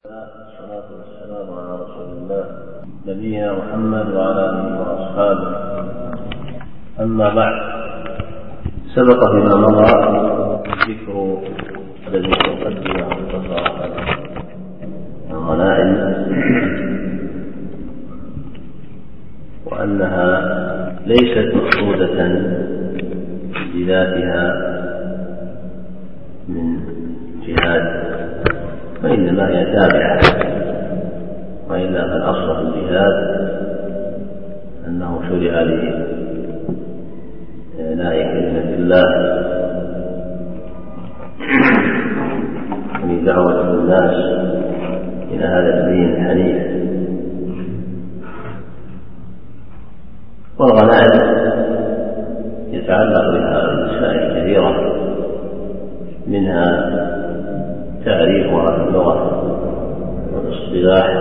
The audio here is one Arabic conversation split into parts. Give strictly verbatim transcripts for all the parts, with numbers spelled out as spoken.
والصلاة والسلام على رسول الله نبينا محمد وعلى آله وأصحابه. أما بعد، سبق فيما مضى ذكر الذي تقدم مختصرة الغنائم، وأنها ليست مقصودة بذاتها من جهاد، وإنما هي تابعة، وإلا فالأصل في الجهاد أنه شرع لإعلاء كلمة الله ولدعوة الناس إلى هذا الدين الحنيف. والغنائم يتعلق بها مسائل كثيرة، منها تعريفها في اللغة والاصطلاح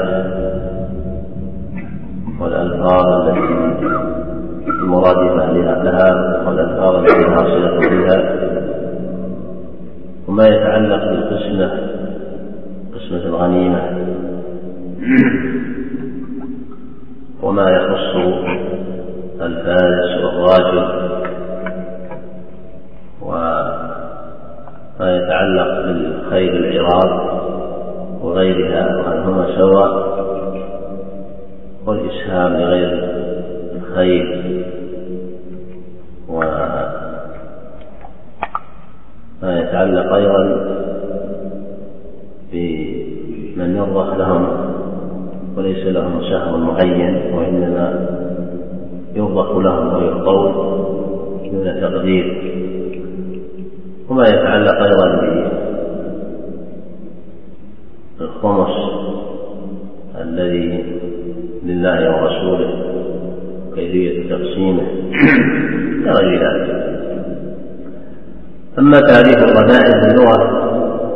والألفاظ التي المرادفة لها والألفاظ التي لها صلة بها، وما يتعلق بالقسمة قسمة الغنيمة، وما يخص الفارس والراجل، وما يتعلق بالخيل العراض وغيرها وأنهما سواء، والإسهام لغير الخيل، وما يتعلق أيضا بمن يرضخ لهم وليس لهم سهم معين، وإنما يرضخ لهم ويعطون دون تقدير، وما يتعلق أيضا بالخمس الذي لله ورسوله كيفية تقسيمه غير ذلك. أما تعريف الغنائم في اللغة،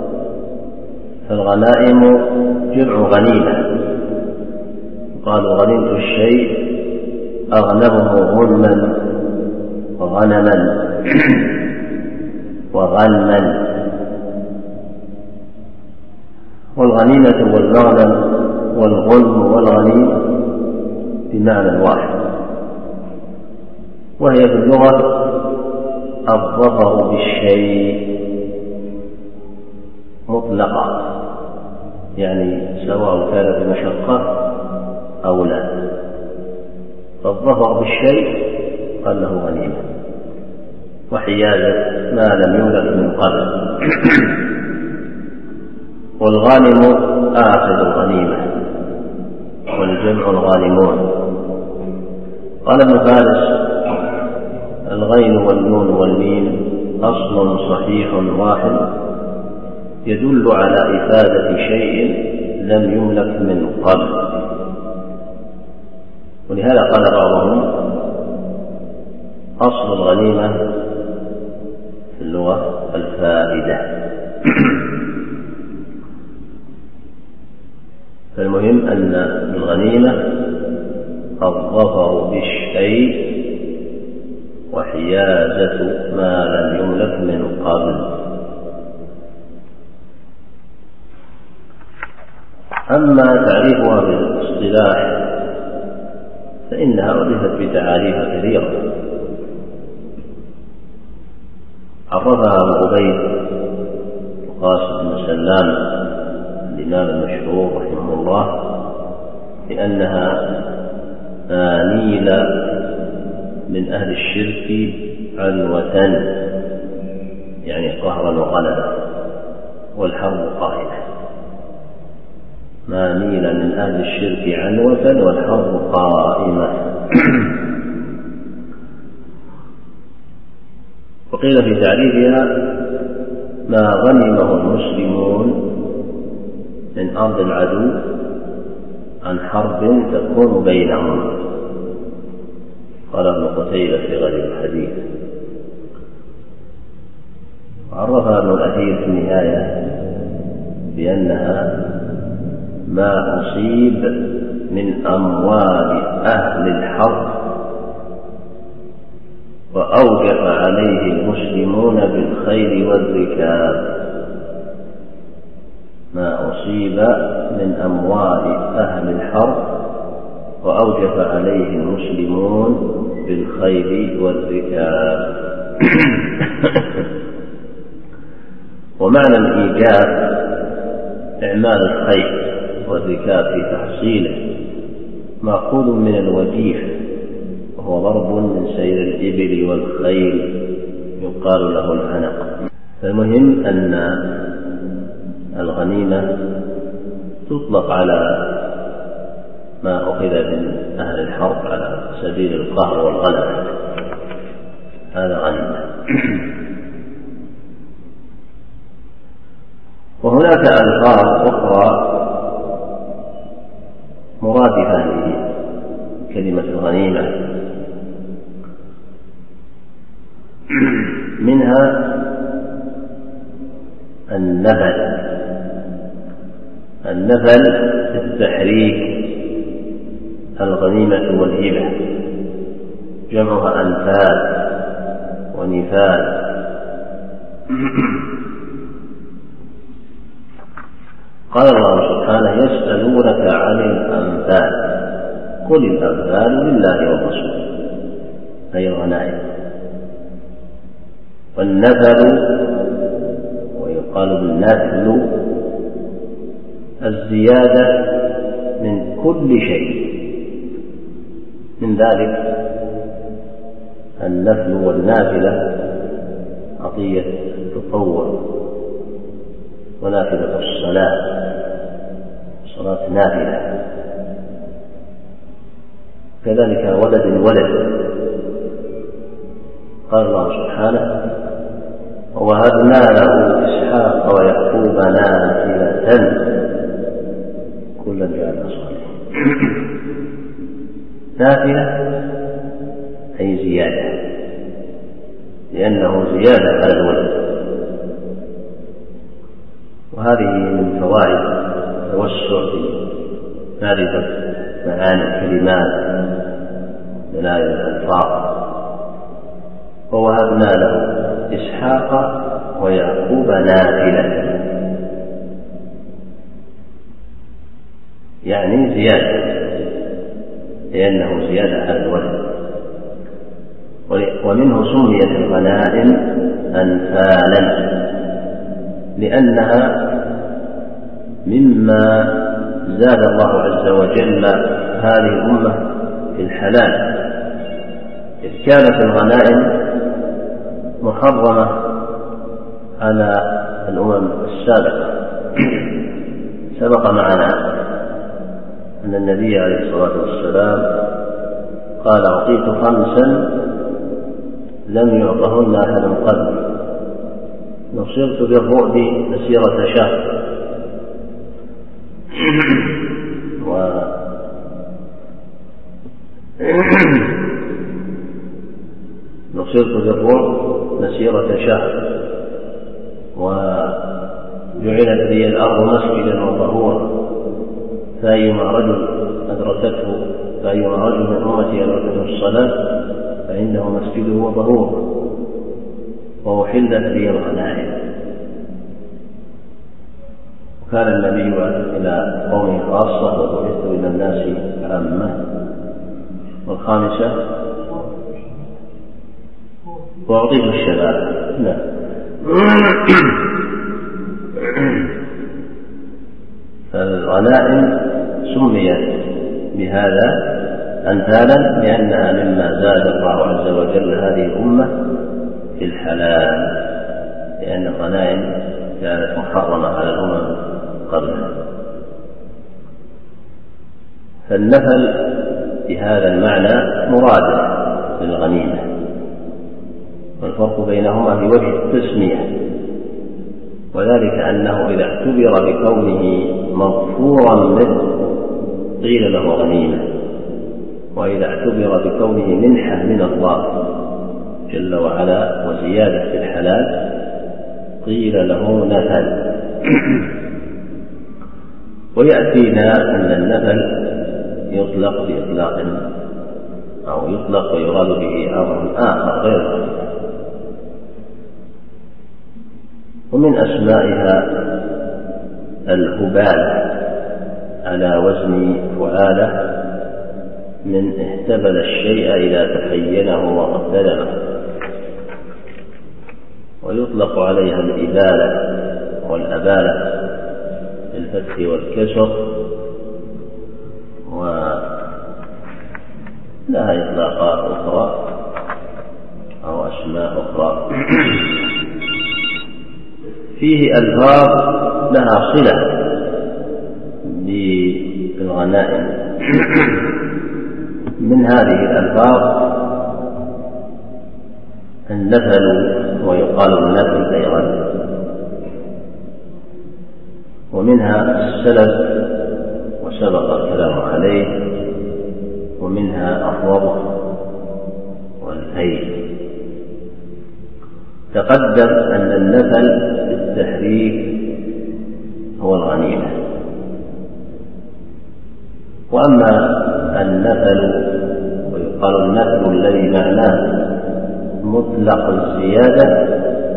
فالغنائم جمع غنيمة، قالوا غنمت الشيء أغنمه غنما وغنما وغنما. والغنيمة والمغنم والغنم والغنيم بمعنى واحد، وهي في اللغة الظفر بالشيء مطلقا، يعني سواء كان بمشقة أو لا، فالظفر بالشيء قال له غنيمة، وحيازة ما لم يولد من قبل. والغانم آخذ الغنيمة، والجمع الغانمون. قال ابن فارس: الغين والنون والميم أصل صحيح واحد يدل على إفادة شيء لم يملك من قبل. ولهذا قال بعضهم: أصل الغنيمة في اللغة الفائدة. فالمهم أن الغنيمة الظفر بالشيء وحيازة ما لم يملك من قبل. أما تعريفها بالاصطلاح فإنها ألفت بتعاريف كثيرة، عرفها أبو عبيد وقاسم بن سلام الإمام المشهور رحمه الله بأنها آنيل من أهل الشرك عنوة، يعني قهرا وغلبا، والحرب قائمة. ما نيل من أهل الشرك عنوة والحرب قائمة. وقيل في تعريفها: ما غنمه المسلمون من أرض العدو عن حرب تكون بينهم. قال ابن قتيبة في غريب الحديث. وعرفها ابن الأثير في النهاية بأنها ما أصيب من أموال أهل الحرب وأوجف عليه المسلمون بالخيل والركاب. ما أصيب من أموال أهل الحرب وأوجب عليه المسلمون بالخيل والركاب. ومعنى الإيجاب إعمال الخيل والركاب في تحصيله مأخوذ من الوجيف، وهو ضرب من سير الإبل والخيل يقال له العنق. فالمهم أن الغنيمة تطلق على ما أخذ من أهل الحرب على سبيل القهر والغلبة، هذا غنيمة. وهناك ألفاظ أخرى مرادفة لكلمة الغنيمة، منها النفل. النفل التحريك، الغنيمة والهبة جمعها أنفال ونفال. قال الله سبحانه: يسألونك عن الأنفال قل الأنفال لله والرسول، أي الغنائم. والنفل ويقال بالنفل الزيادة من كل شيء، من ذلك النفل والنافلة عطية التطوع، ونافلة الصلاة صلاة نافلة، كذلك ولد الولد. قال الله سبحانه: ووهبنا له إسحاق ويعقوب نافلة كلا جعلنا صالحين. نافلة أي زيادة، لأنه زيادة على الولد. وهذه من فوائد التوسع في معرفة معاني الكلمات دلائل الألفاظ. ووهبنا له إسحاق ويعقوب نافلة، يعني زيادة، لأنه زيادة على الولد. ومنه سميت الغنائم أنفالا، لأنها مما زاد الله عز وجل هذه الأمة في الحلال، إذ كانت الغنائم محرمة على الأمم السابقة. سبق معنا أن النبي عليه الصلاة والسلام قال: أعطيت خمسا لم يعطهن أحد قبلي، نصرت بالرعب مسيرة شهر، و نصرت بالرعب مسيرة شهر، وجعلت لي الأرض مسجدا وطهورا، فأيما رجل أدركته فأيما رجل من أمتي أدركته الصلاة فإنه مسجده وطهوره. وأحلت لي الغنائم. وكان النبي إلى قومه خاصة وبعثت إلى الناس عامة. والخامسة وأعطيت الشباب. لا فالغنائم سميت بهذا أنفالا لأنها مما زاد الله عز وجل هذه الأمة في الحلال، لأن الغنائم كانت محرمة على الأمم قبلها. فالنفل بهذا المعنى مرادف للغنيمة، والفرق بينهما في وجه التسمية، وذلك أنه إذا اعتبر بكونه مغفورا منه قيل له غنيمة، وإذا اعتبر بكونه منحة من الله جل وعلا وزيادة في الحلال قيل له نفل. ويأتينا أن النفل يطلق بإطلاق أو يطلق ويراد به أمر آخر غير ذلك. ومن أسمائها الهبال على وزن فعالة من اهتبل الشيء إذا تحينه واغتنمه، ويطلق عليها الإبالة والأبالة بالفتح والكسر، ولها إطلاقات أخرى أو أسماء أخرى. فيه ألفاظ لها صلة بالغنائم. من هذه الألفاظ النفل، ويقال النفل أيضا، ومنها السلف وسبق الكلام عليه، ومنها الربط والهيل. تقدم أن النفل بالتحريك هو الغنيمة، وأما النفل ويقال النفل الذي معناه مطلق الزيادة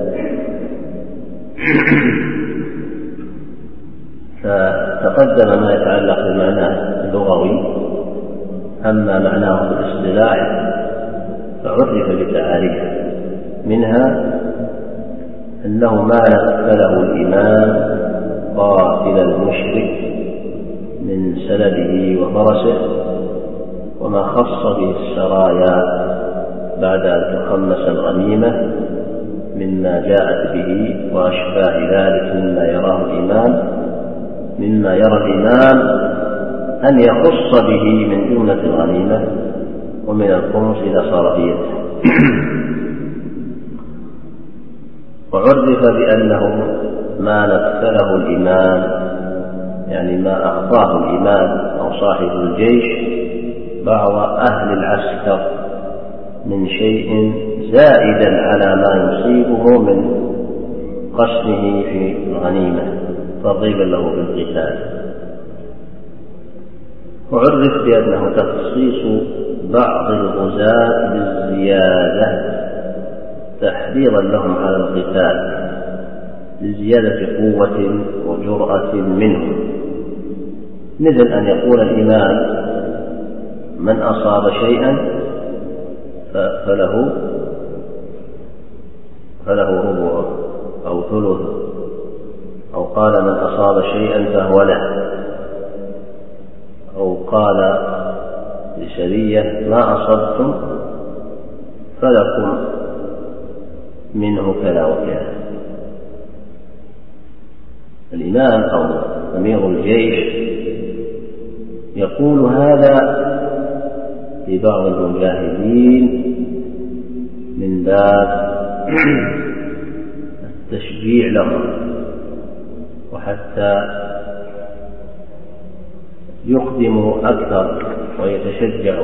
فتقدم ما يتعلق بمعناه اللغوي. أما معناه في الاصطلاح فعرف بتعاريف، منها أنه ما نفله الإمام قاتل المشرك من سلبه وفرسه، وما خص به السرايا بعد أن تخمس الغنيمة مما جاءت به وأشباه ذلك مما يراه الإمام مما يرى الإمام أن يخص به من جملة الغنيمة ومن الخمس إلى صرفيته. وعرف بأنه ما نفله الإمام، يعني ما أخطاه الإمام أو صاحب الجيش بعض أهل العسكر من شيء زائدا على ما يصيبه من قسمه في الغنيمة ترغيبا له بالقتال. وعرف بأنه تخصيص بعض الغزاة بالزيادة تحريضا لهم على القتال لزيادة قوة وجرأة منهم، مثل أن يقول الإمام من أصاب شيئا فله فله ربعه أو ثلثه، أو قال من أصاب شيئا فهو له، أو قال لسرية ما أصبتم فلكم منه كذا وكذا. الإمام أو أمير الجيش يقول هذا لبعض المجاهدين من باب التشجيع لهم، وحتى يقدموا أكثر ويتشجعوا.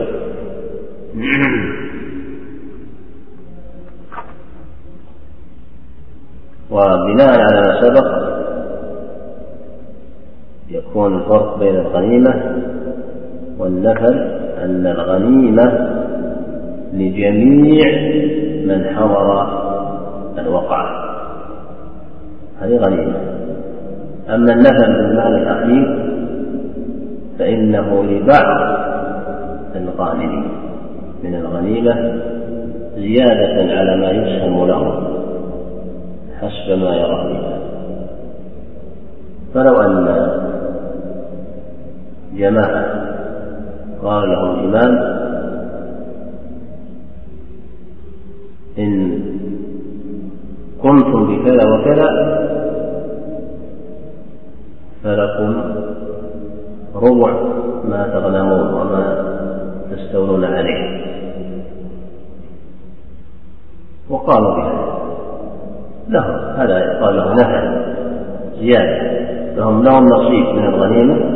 وبناء على ما سبق يكون الفرق بين الغنيمة والنفل أن الغنيمة لجميع من حضر الوقعة، هذه غنيمة. أما النفل بالمعنى الأخير فإنه لبعض الغانمين من الغنيمة زيادة على ما يسهم لهم حسب ما يرى الإمام. فلو أن جماعة قال لهم الإمام إن قمتم بكذا وكذا فلكم ربع ما تغنمون وما تستولون عليه، وقالوا بهذا لهم، هذا يقال له نفل زيادة، لهم لهم نصيب من الغنيمة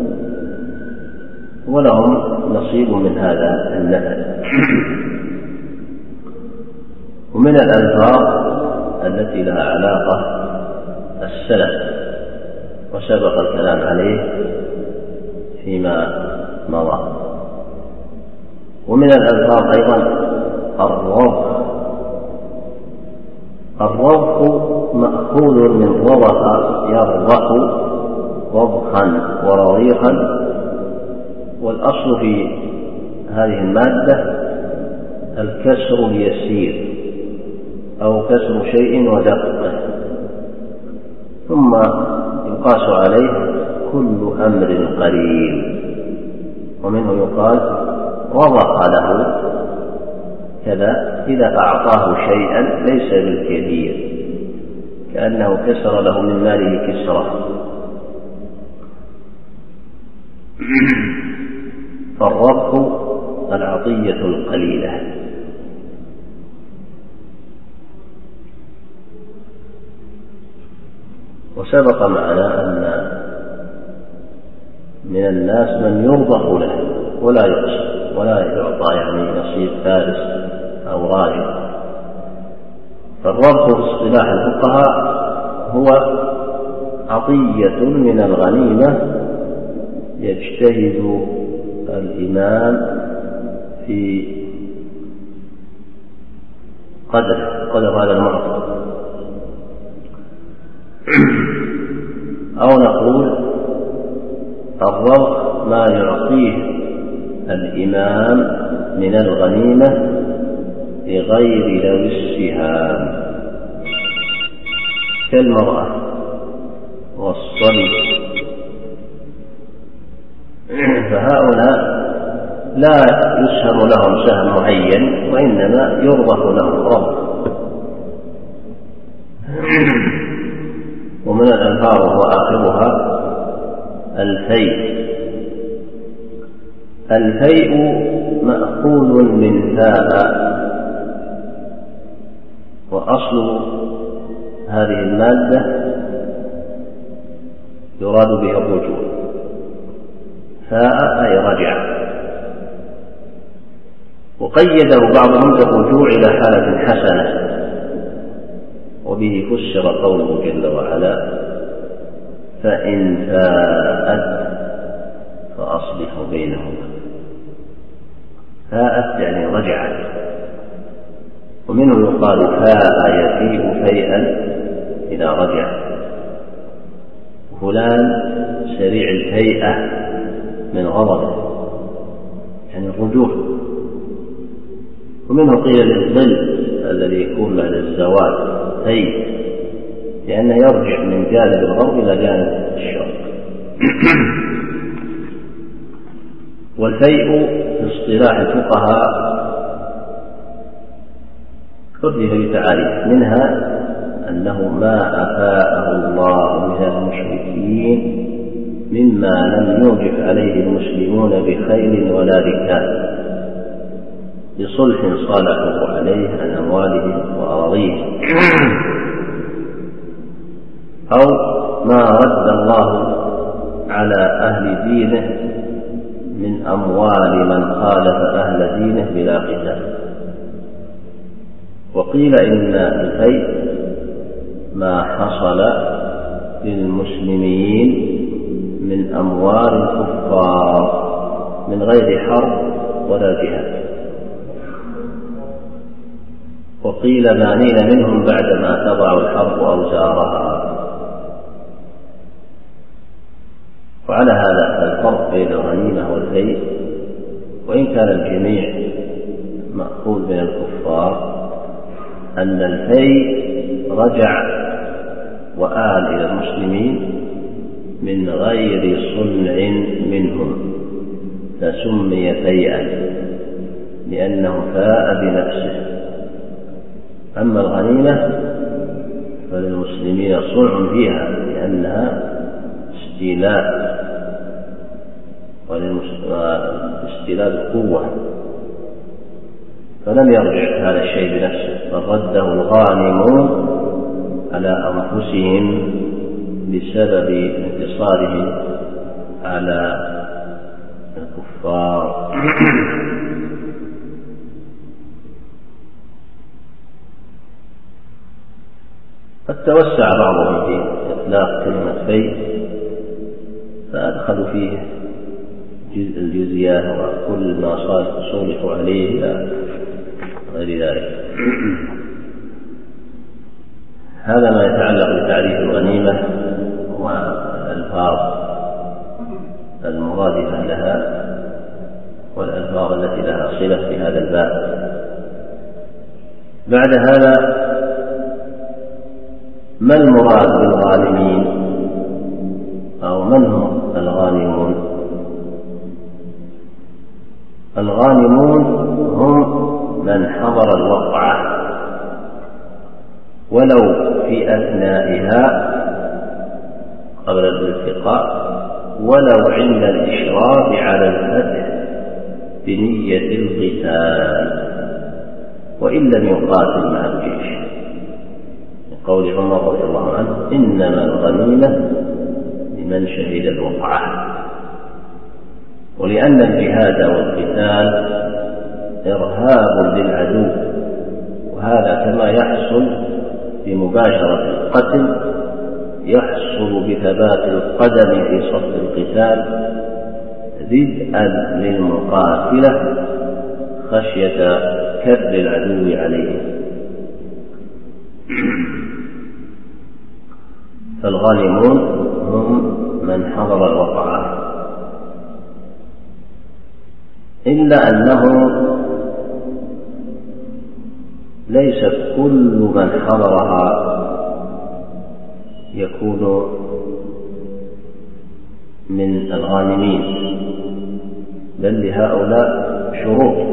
ولهم نصيب من هذا النفل. ومن الألفاظ التي لها علاقة السلف وسبق الكلام عليه فيما مضى. ومن الألفاظ أيضا الربط. الربط مأخوذ من ربط يربط وضخا ورضيخا. والأصل في هذه المادة الكسر اليسير أو كسر شيء ودقه، ثم يقاس عليه كل أمر قليل، ومنه يقال وضق له كذا إذا أعطاه شيئا ليس بالكبير، كأنه كسر له من ماله كسرة. فالربح العطية القليلة. وسبق معنا أن من الناس من يرضخ له ولا يقسم ولا يعطى يعني نصيب فارس أو راهب. فالربح في اصطلاح الفقهاء هو عطية من الغنيمة يجتهد الإمام في قدر قدر هذا المعطى، أو نقول الربح ما يعطيه الإمام من الغنيمة بغير ذوي السهام كالمرأة والصبي، فهؤلاء لا يسهم لهم سهم معين وإنما يرضخ لهم ربح. ومن الألفاظ وآخرها الفيء. الفيء مأخوذ من فاء، وأصل هذه المادة يراد به الرجوع، فاء أي رجع، وقيده بعضهم بالرجوع إلى حالة حسنة، وبه فسر قوله جل وعلا فإن فاءت فأصلحوا بينهما. فاءت يعني رجعت، ومنه يقال فاء يفيء فيئا إذا رجع، فلان سريع الفيئة من غضبه يعني الرجوع. ومنه قيل للظل الذي يكون بعد الزوال فيء، لأنه يرجع من جانب الغرب إلى جانب الشرق. والفيء في اصطلاح الفقهاء عرف بتعاريف، منها أنه ما أفاءه الله من المشركين مما لم يوجب عليه المسلمون بخيل ولا ركاب بصلح صالحوا عليه عن أموالهم وأراضيهم، أو ما رد الله على أهل دينه من أموال من خالف أهل دينه بلا قتال. وقيل إن الفيء ما حصل للمسلمين من أموال الكفار من غير حرب ولا جهاد. وقيل ما نيل منهم بعدما تضع الحرب أوزارها. وعلى هذا الفرق بين الغنيمة والفيء، وإن كان الجميع مأخوذ من الكفار، أن الفيء رجع وآل إلى المسلمين من غير صنع منهم فسمي فيئا لأنه فاء بنفسه. أما الغنيمة فللمسلمين صنع فيها لأنها استيلاء واستيلاء القوة، فلم يرجع هذا الشيء بنفسه، بل رده الغانمون على أنفسهم بسبب انتصارهم على الكفار. قد توسع بعضهم في إطلاق كلمة فيء فأدخلوا فيه الجزية وكل ما صلحوا عليه إلى غير ذلك. هذا ما يتعلق بتعريف الغنيمة والألفاظ المرادفة لها والألفاظ التي لها صلة في هذا الباب. بعد هذا ما المراد بالغانمين أو من هم الغانمون؟ الغانمون هم من حضر الوقعة ولو في أثنائها قبل الالتقاء ولو عند الإشراف على الفتح بنية القتال وإن لم يقاتل مع الجيش، قول عمر رضي الله عنه: إنما الغنيمة لمن شهد الوقعة. ولأن الجهاد والقتال إرهاب للعدو، وهذا كما يحصل بمباشرة القتل يحصل بثبات القدم في صف القتال ردءا للمقاتلة خشية كر العدو عليه. فالغانمون هم من حضر الوقعة، إلا أنه ليس كل من حضرها يكون من الغانمين، بل لهؤلاء شروط،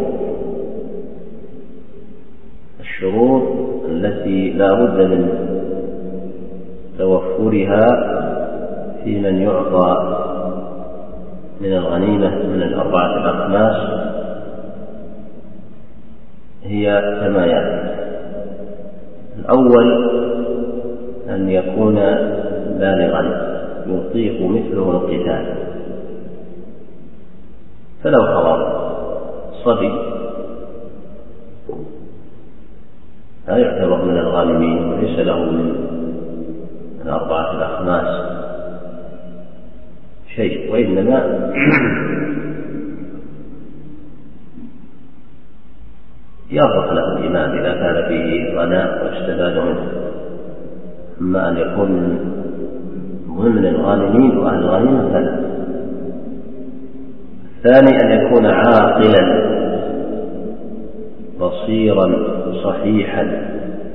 الشروط التي لا بد من توفرها في من يعطى من الغنيمة من الأربعة الأخماس هي كما يأتي: الأول أن يكون بالغا يطيق مثله القتال، فلو حضر صبي لا يعتبر من الغانمين وليس له من الأربعة الأخماس شيء، وإنما يرضخ له الإمام إذا كان فيه غناء واستفاد منه. أما أن يكون ضمن الغانمين وأهل الغنيمة فلا. الثاني أن يكون عاقلا بصيرا صحيحا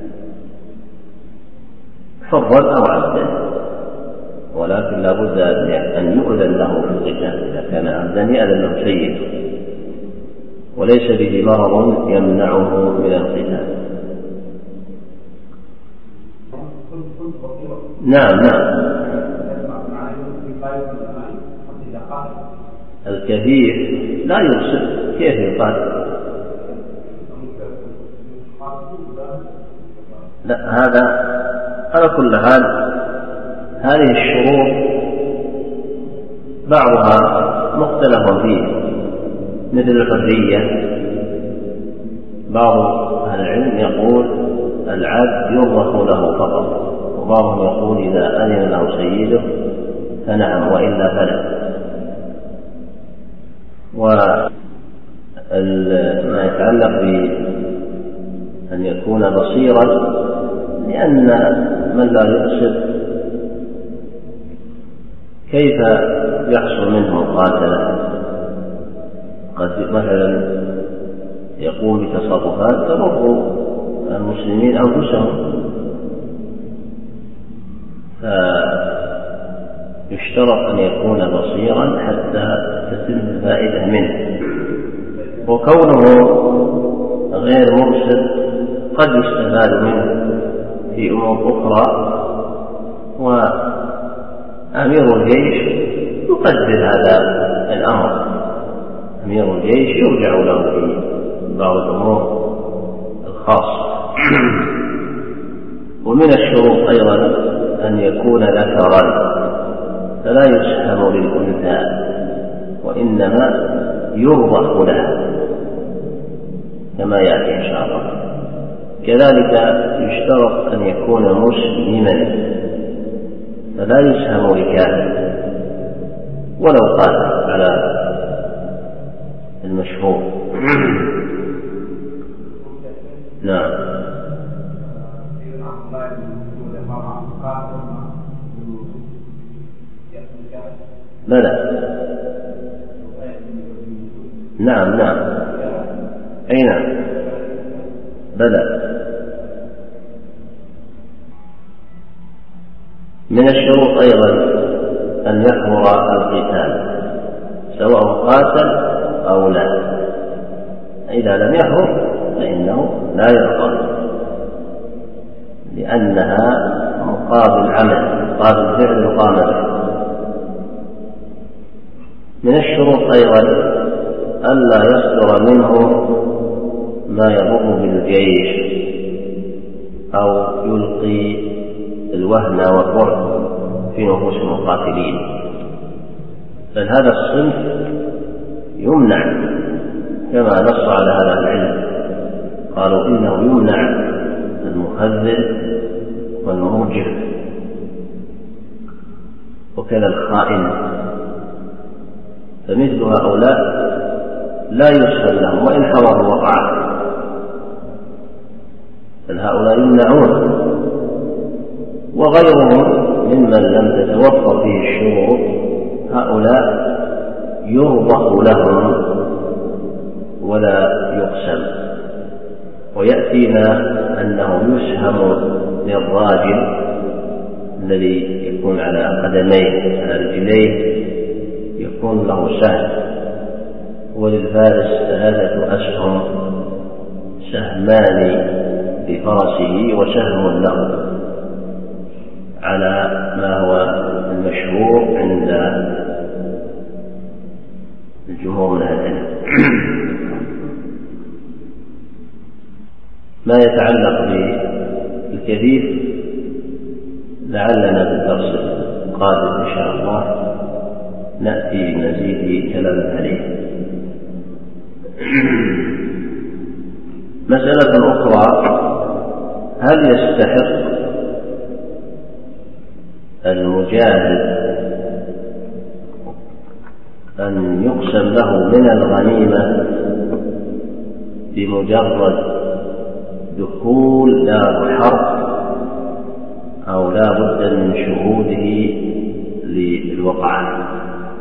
حرا أو عبدا، ولكن لا بد أن يؤذن له في القتال. إذا كان عبدا يأذن له سيده وليس به مرض يمنعه من القتال. نعم نعم الكثير لا يرسل، كيف يقاتل؟ لا، هذا على كل حال هذه الشروط بعضها مختلف فيه، مثل الحرية. بعض أهل العلم يقول العبد يرضخ له فقط، وبعضهم يقول إذا أذن له سيده فنعم وإلا فلا. وما يتعلق بأن يكون بصيرا، لأن من لا يقصد كيف يحصل منه مقاتلة؟ قد مثلا يقوم بتصرفات تضر المسلمين أنفسهم، فيشترط أن يكون بصيرا حتى تتم الفائدة منه. وكونه غير مرسل قد يستفاد منه في أمور أخرى، وأمير الجيش يقدر هذا الأمر. أمير الجيش يرجع له في بعض الأمور الخاصة. ومن الشروط أيضا أن يكون ذكرا، فلا يسهم للأنثى وإنما يرضخ لها كما يأتي إن شاء الله. كذلك يشترط أن يكون مسلما، فلا يسهم لكافر ولو قال على المشهور. نعم. بلى نعم نعم أي نعم بلى. من الشروط أيضا أن يحضر القتال سواء قاتل أو لا، إذا لم يحضر فإنه لا يقاتل، لأنها مقابل عمل مقابل فعل يقام به. من الشروط أيضا ألا يصدر منه ما يضر بالجيش أو يلقي الوهن والرعب في نفوس المقاتلين، بل هذا الصنف يمنع كما نص على هذا العلم، قالوا إنه يمنع المخذل والمرجف وكذا الخائن، فمثل هؤلاء لا يسهل لهم وإن حضروا وقعا، بل هؤلاء يمنعون. وغيرهم ممن لم تتوفر فيه الشروط هؤلاء يرضخ لهم ولا يقسم. ويأتينا أنه يسهم للراجل الذي يكون على قدميه على رجليه يكون له سهم، وللفارس ثلاثة أسهم، سهمان لفرسه وسهم له، على ما هو المشهور عند الجمهور من أهل العلم. ما يتعلق بالكفيف لعلنا في الدرس القادم إن شاء الله نأتي بمزيد كلام عليه. مسألة أخرى: هل يستحق المجاهد أن يقسم له من الغنيمة بمجرد دخول دار الحرب أو لا بد من شهوده للوقعة؟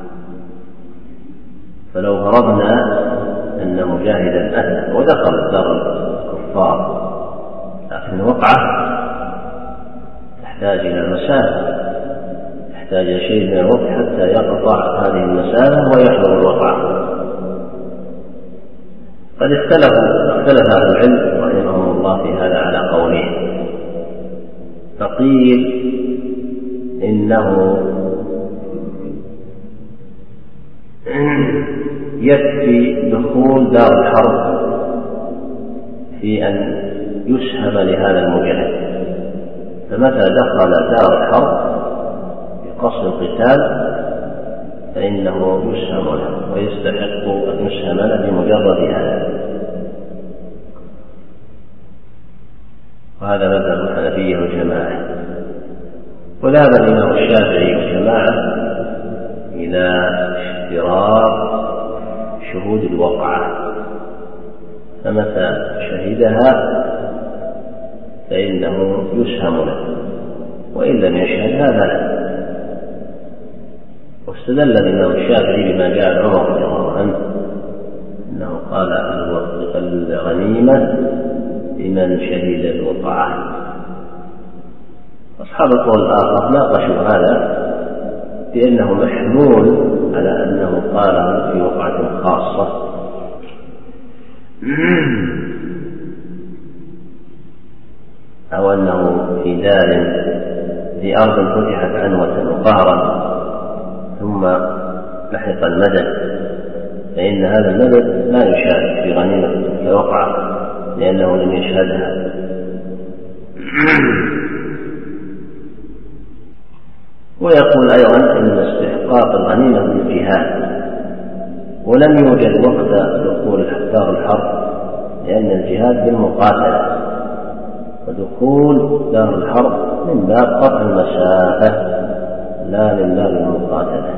فلو فرضنا أن مجاهدا أتى ودخل دار الكفار، لكن الوقعة تحتاج إلى مسافة، تحتاج إلى شيء من الوقت حتى يقطع هذه المسافة ويحضر الوقعة. قد اختلف اختلف أهل العلم رحمهم الله في هذا على قولين، فقيل إنه يكفي دخول دار الحرب في أن يسهم لهذا المجاهد، فمتى دخل دار الحرب بقصد القتال فإنه يسهم له ويستحق أن يسهم له بمجرد هذا. وهذا مذهب الحنفية والجماعة. وذهب الإمام الشافعي والجماعة إلى اشتراط شهود الوقعة، فمتى شهدها فإنه يسهم له، وإن لم يشهدها فلا. واستدل الإمام الشافعي بما جاء عن عمر رضي الله عنه أنه قال الغنيمة لمن شهد الوقعة. أصحاب القول الآخر ناقشوا هذا لأنه محمول على أنه قاله في وقعة خاصة، أو أنه في دار في أرض فتحت عنوة وقهرا ثم لحق المدد، فإن هذا المدد لا يشارك في غنيمة الوقعة لأنه لم يشهدها. ويقول أيضا إن استحقاق الغنيمة بالجهاد، ولم يوجد وقت دخول دار الحرب لأن الجهاد بالمقاتلة، ودخول دار الحرب من باب قطع المسافة لا من باب المقاتلة.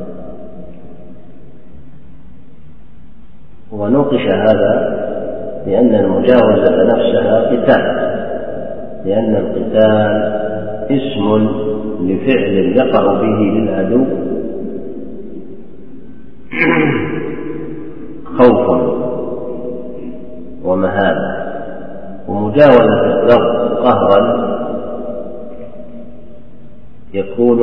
ونوقش هذا لأن المجاوزة نفسها قتال، لأن القتال اسم لفعل يقع به للعدو خوف ومهابة، ومجاوزة الضرب قهرا يكون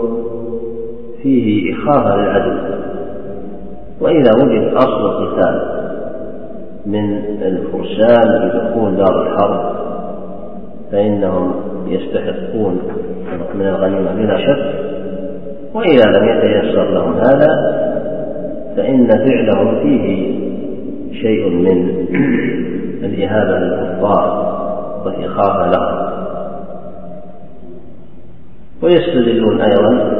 فيه إخافة للعدو. وإذا وجد أصل القتال من الفرسان بدخول دار الحرب فإنهم يستحقون من الغنيمة بلا شك، وإذا لم يتيسر لهم هذا فإن فعلهم فيه شيء من الإهابة للكفار والإخافة لهم. ويستدلون أيضا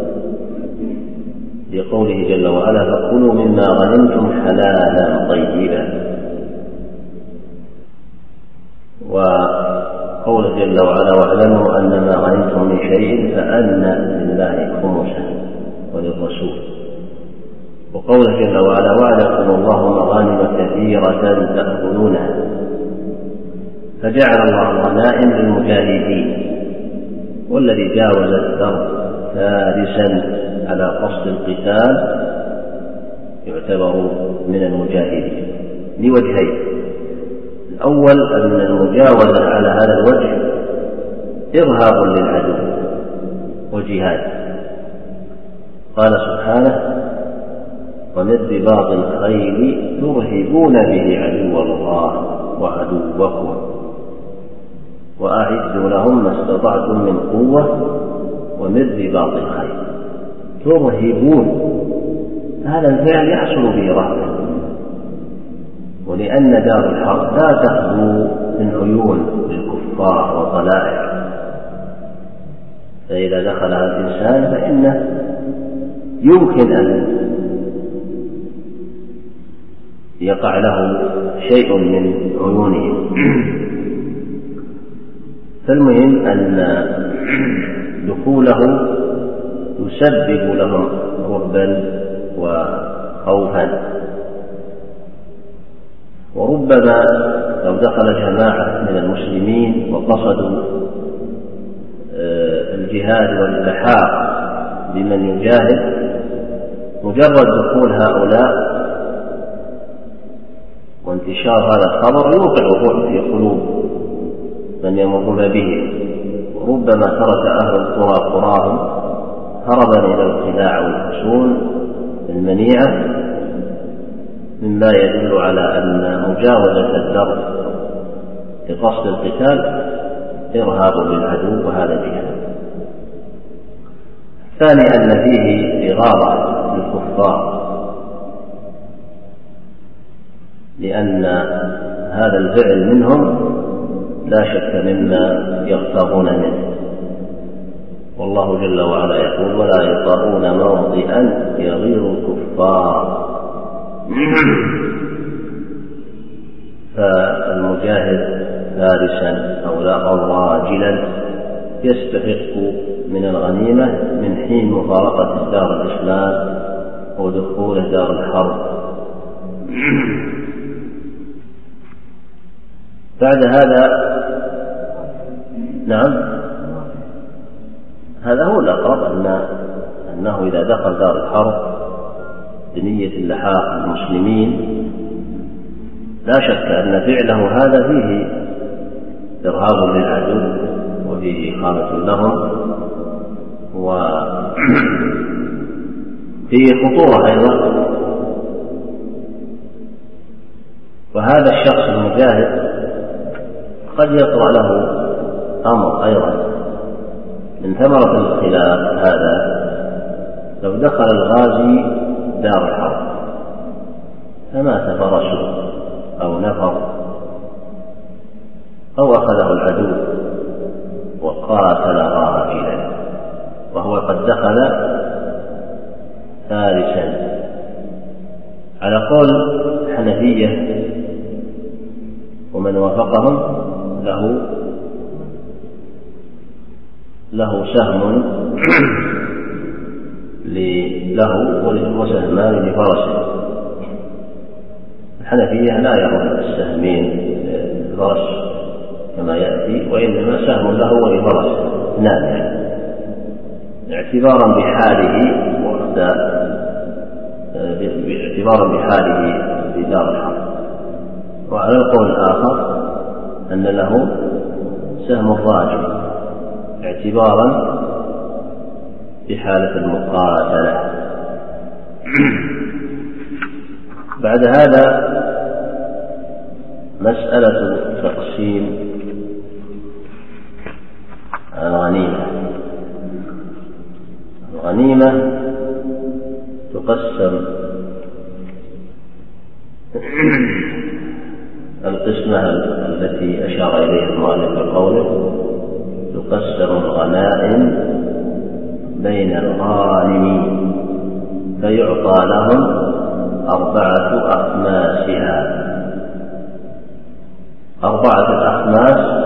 بقوله جل وعلا فكلوا مما غنمتم حلالا طيبا، وقوله جل وعلا واعلموا أن ما غنمتم من شيء فأن لله خمسه وللرسول، وقوله جل وعلا وعدكم الله مغانم كثيرة تأخذونها، فجعل الله الغنائم للمجاهدين، والذي جاوز الدرب فارسا على قصد القتال يعتبر من المجاهدين لوجهين: الأول أن المجاوزة على هذا الوجه إرهاب للعدو وجهاد، قال سبحانه ومن رباط الخيل ترهبون به عدو الله وعدوكم وأعدوا لهم ما استطعتم من قوة ومن رباط الخيل. ترهبون، هذا الفعل يحصل به رهبة، ولأن دار الحرب لا تخلو من عيون الكفار وطلائع، فإذا دخلها الإنسان فإنه يمكن أن يقع له شيء من عيونهم. فالمهم أن دخوله يسبب لهم رعبا وخوفا، وربما لو دخل جماعة من المسلمين وقصدوا الجهاد والإلحاق بمن يجاهد، مجرد دخول هؤلاء وانتشار هذا الخبر يوقع الرعب في قلوب من يمرون به، وربما ترك أهل القرى قراهم هربا إلى الخداع والحصون المنيعة، مما يدل على أن مجاوزة الدرب لقصد القتال إرهاب للعدو وهذا جهاد. الثاني أن فيه إغاظة للكفار، لأن هذا الفعل منهم لا شك مما يغترون منه، والله جل وعلا يقول ولا يطؤون موطئا يغيظ الكفار. فالمجاهد فارسا أو لا أو راجلا يستحق من الغنيمة من حين مفارقة دار الإسلام ودخول دار الحرب. بعد هذا نعم هذا هو الأقرب، أن أنه إذا دخل دار الحرب بنية اللحاق بالمسلمين لا شك أن فعله هذا فيه إرهاب للعدو وفيه إخافة لهم وفيه خطورة أيضا. وهذا الشخص المجاهد قد يطرأ له أمر أيضا من ثمرة الخلاف هذا: لو دخل الغازي دار الحرب فمات فرسه أو نفر أو أخذه العدو وقاتل راجلا وهو قد دخل فارسا، على قول الحنفية ومن وافقهم له له سهم له وسهمان لفرسه. الحنفية لا يرون السهمين للفرس كما يأتي، وإنما سهم له ولفرسه نافع، اعتبارا بحاله باعتبارا بحاله في دار الحرب. وعلى القول الآخر أن له سهم الراجل اعتبارا بحالة المقاتلة. بعد هذا مسألة تقسيم الغنيمة. الغنيمة تقسم القسمة التي أشار إليها المؤلف بقوله تقسم الغنائم بين الغانمين فيعطى لهم أربعة أخماسها. أربعة الأخماس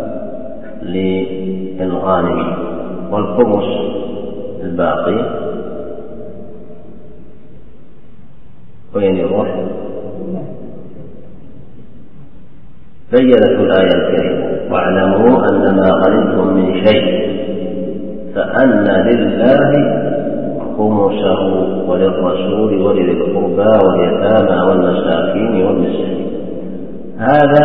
للغانمين والخمس الباقي وين يروح؟ بينت الآية الكريمة واعلموا أن ما غنمتم من شيء فأن لله خمسه وللرسول ولذي القربى واليتامى والمساكين والمسكين. هذا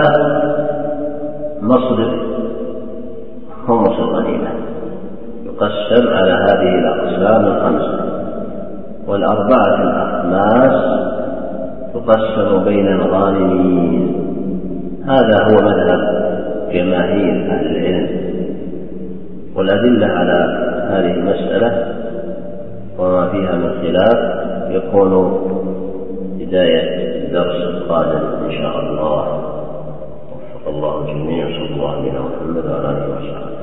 مصرف خمس الغنيمة يقسم على هذه الأقسام الخمسة. والأربعة الأخماس تقسم بين الغانمين. هذا هو مذهب جماهير أهل العلم. والأدلة على هذه المسألة وما فيها من خلاف يكون بداية الدرس القادم إن شاء الله. وفق الله الجميع. صلى الله عليه وسلم وعلى آله وصحبه.